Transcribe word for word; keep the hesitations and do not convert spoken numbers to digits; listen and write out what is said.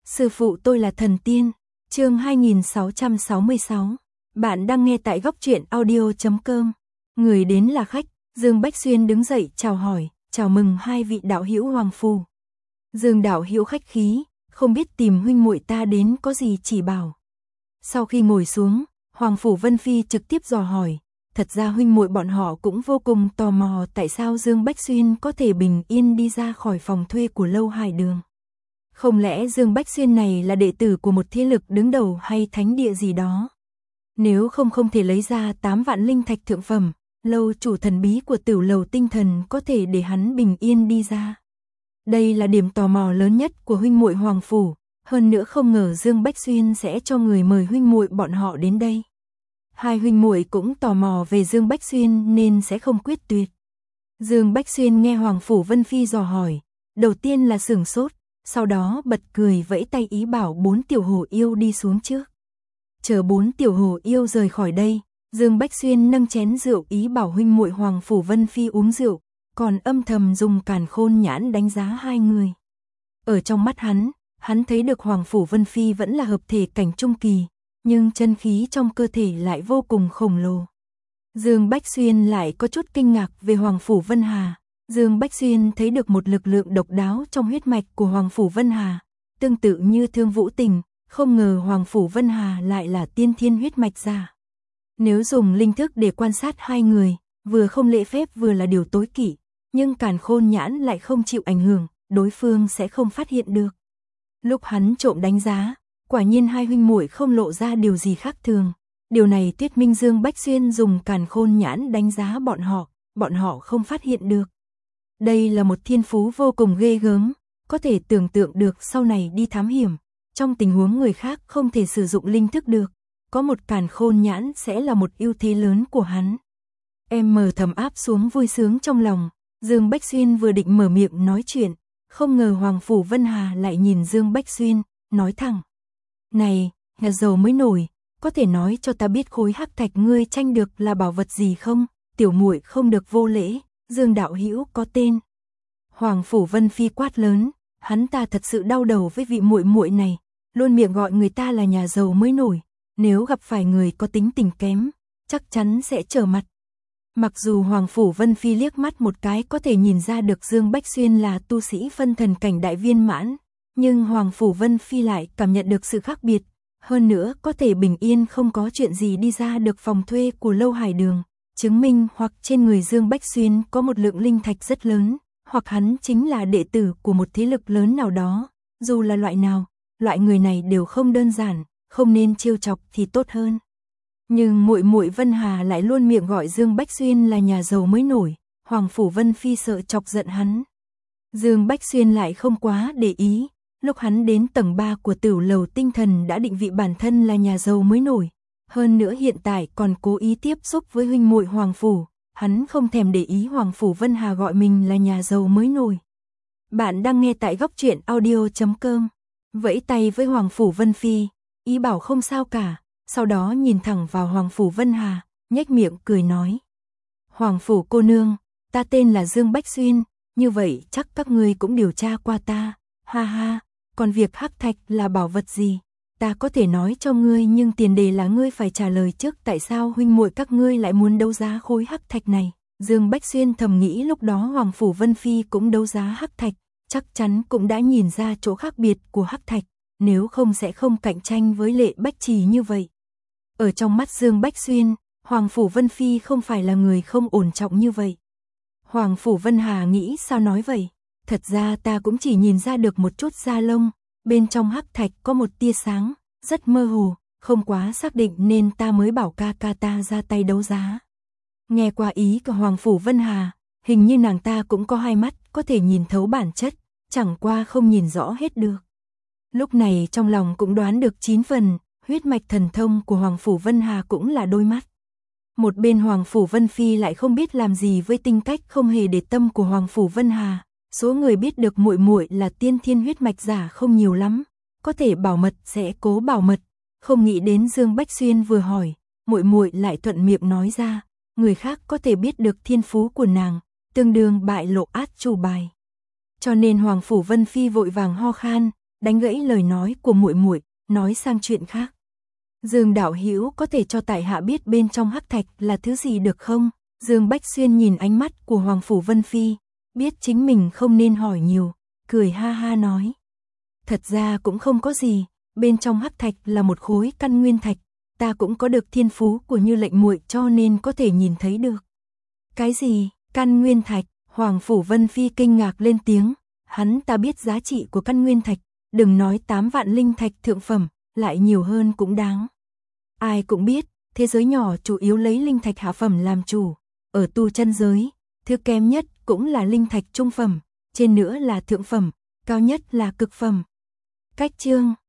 Sư phụ tôi là thần tiên. Chương hai nghìn sáu trăm sáu mươi sáu. Bạn đang nghe tại góc truyện audio chấm com. Người đến là khách. Dương Bách Xuyên đứng dậy chào hỏi, chào mừng hai vị đạo hữu hoàng phù. Dương đạo hữu khách khí, không biết tìm huynh muội ta đến có gì chỉ bảo. Sau khi ngồi xuống, Hoàng phủ Vân Phi trực tiếp dò hỏi. Thật ra huynh muội bọn họ cũng vô cùng tò mò tại sao Dương Bách Xuyên có thể bình yên đi ra khỏi phòng thuê của Lâu Hải Đường. Không lẽ Dương Bách Xuyên này là đệ tử của một thế lực đứng đầu hay thánh địa gì đó? Nếu không không thể lấy ra tám vạn linh thạch thượng phẩm, lâu chủ thần bí của Tửu Lầu Tinh Thần có thể để hắn bình yên đi ra. Đây là điểm tò mò lớn nhất của huynh muội Hoàng phủ, hơn nữa không ngờ Dương Bách Xuyên sẽ cho người mời huynh muội bọn họ đến đây. Hai huynh muội cũng tò mò về Dương Bách Xuyên nên sẽ không quyết tuyệt. Dương Bách Xuyên nghe Hoàng phủ Vân Phi dò hỏi, đầu tiên là sửng sốt, sau đó bật cười vẫy tay ý bảo bốn tiểu hồ yêu đi xuống trước. Chờ bốn tiểu hồ yêu rời khỏi đây, Dương Bách Xuyên nâng chén rượu ý bảo huynh muội Hoàng phủ Vân Phi uống rượu, còn âm thầm dùng càn khôn nhãn đánh giá hai người. Ở trong mắt hắn, hắn thấy được Hoàng phủ Vân Phi vẫn là hợp thể cảnh trung kỳ, nhưng chân khí trong cơ thể lại vô cùng khổng lồ. Dương Bách Xuyên lại có chút kinh ngạc về Hoàng phủ Vân Hà. Dương Bách Xuyên thấy được một lực lượng độc đáo trong huyết mạch của Hoàng phủ Vân Hà, tương tự như Thương Vũ Tình, không ngờ Hoàng phủ Vân Hà lại là tiên thiên huyết mạch giả. Nếu dùng linh thức để quan sát hai người, vừa không lễ phép vừa là điều tối kỵ, nhưng càn khôn nhãn lại không chịu ảnh hưởng, đối phương sẽ không phát hiện được. Lúc hắn trộm đánh giá, quả nhiên hai huynh muội không lộ ra điều gì khác thường. Điều này thuyết minh Dương Bách Xuyên dùng càn khôn nhãn đánh giá bọn họ, bọn họ không phát hiện được. Đây là một thiên phú vô cùng ghê gớm, có thể tưởng tượng được sau này đi thám hiểm, trong tình huống người khác không thể sử dụng linh thức được, có một càn khôn nhãn sẽ là một ưu thế lớn của hắn. Em mờ thầm áp xuống vui sướng trong lòng, Dương Bách Xuyên vừa định mở miệng nói chuyện, không ngờ Hoàng phủ Vân Hà lại nhìn Dương Bách Xuyên, nói thẳng. Này, nhà giàu mới nổi, có thể nói cho ta biết khối hắc thạch ngươi tranh được là bảo vật gì không? Tiểu muội không được vô lễ, Dương đạo hữu có tên. Hoàng phủ Vân Phi quát lớn, hắn ta thật sự đau đầu với vị muội muội này, luôn miệng gọi người ta là nhà giàu mới nổi, nếu gặp phải người có tính tình kém, chắc chắn sẽ trở mặt. Mặc dù Hoàng phủ Vân Phi liếc mắt một cái có thể nhìn ra được Dương Bách Xuyên là tu sĩ phân thần cảnh đại viên mãn, nhưng Hoàng phủ Vân Phi lại cảm nhận được sự khác biệt, hơn nữa có thể bình yên không có chuyện gì đi ra được phòng thuê của Lâu Hải Đường, chứng minh hoặc trên người Dương Bách Xuyên có một lượng linh thạch rất lớn, hoặc hắn chính là đệ tử của một thế lực lớn nào đó, dù là loại nào, loại người này đều không đơn giản, không nên trêu chọc thì tốt hơn. Nhưng muội muội Vân Hà lại luôn miệng gọi Dương Bách Xuyên là nhà giàu mới nổi, Hoàng phủ Vân Phi sợ chọc giận hắn. Dương Bách Xuyên lại không quá để ý, lúc hắn đến tầng ba của Tửu Lầu Tinh Thần đã định vị bản thân là nhà giàu mới nổi, hơn nữa hiện tại còn cố ý tiếp xúc với huynh muội Hoàng phủ, hắn không thèm để ý Hoàng phủ Vân Hà gọi mình là nhà giàu mới nổi. Bạn đang nghe tại góc truyện audio chấm com, vẫy tay với Hoàng phủ Vân Phi, ý bảo không sao cả. Sau đó nhìn thẳng vào Hoàng phủ Vân Hà, nhếch miệng cười nói. Hoàng phủ cô nương, ta tên là Dương Bách Xuyên, như vậy chắc các ngươi cũng điều tra qua ta, ha ha, còn việc hắc thạch là bảo vật gì, ta có thể nói cho ngươi nhưng tiền đề là ngươi phải trả lời trước tại sao huynh muội các ngươi lại muốn đấu giá khối hắc thạch này. Dương Bách Xuyên thầm nghĩ lúc đó Hoàng phủ Vân Phi cũng đấu giá hắc thạch, chắc chắn cũng đã nhìn ra chỗ khác biệt của hắc thạch, nếu không sẽ không cạnh tranh với Lệ Bách Trì như vậy. Ở trong mắt Dương Bách Xuyên, Hoàng phủ Vân Phi không phải là người không ổn trọng như vậy. Hoàng phủ Vân Hà nghĩ sao nói vậy? Thật ra ta cũng chỉ nhìn ra được một chút da lông, bên trong hắc thạch có một tia sáng, rất mơ hồ, không quá xác định nên ta mới bảo ca ca ta ra tay đấu giá. Nghe qua ý của Hoàng phủ Vân Hà, hình như nàng ta cũng có hai mắt, có thể nhìn thấu bản chất, chẳng qua không nhìn rõ hết được. Lúc này trong lòng cũng đoán được chín phần. Huyết mạch thần thông của Hoàng phủ Vân Hà cũng là đôi mắt. Một bên Hoàng phủ Vân Phi lại không biết làm gì với tính cách không hề để tâm của Hoàng phủ Vân Hà. Số người biết được muội muội là tiên thiên huyết mạch giả không nhiều lắm, có thể bảo mật sẽ cố bảo mật. Không nghĩ đến Dương Bách Xuyên vừa hỏi, muội muội lại thuận miệng nói ra, người khác có thể biết được thiên phú của nàng, tương đương bại lộ át chủ bài. Cho nên Hoàng phủ Vân Phi vội vàng ho khan, đánh gãy lời nói của muội muội, nói sang chuyện khác. Dương đạo hữu có thể cho tại hạ biết bên trong hắc thạch là thứ gì được không? Dương Bách Xuyên nhìn ánh mắt của Hoàng Phủ Vân Phi, biết chính mình không nên hỏi nhiều, cười ha ha nói. Thật ra cũng không có gì, bên trong hắc thạch là một khối căn nguyên thạch, ta cũng có được thiên phú của Như Lệnh muội cho nên có thể nhìn thấy được. Cái gì? Căn nguyên thạch? Hoàng Phủ Vân Phi kinh ngạc lên tiếng, hắn ta biết giá trị của căn nguyên thạch, đừng nói tám vạn linh thạch thượng phẩm, lại nhiều hơn cũng đáng. Ai cũng biết, thế giới nhỏ chủ yếu lấy linh thạch hạ phẩm làm chủ, ở tu chân giới, thứ kém nhất cũng là linh thạch trung phẩm, trên nữa là thượng phẩm, cao nhất là cực phẩm. Cách chương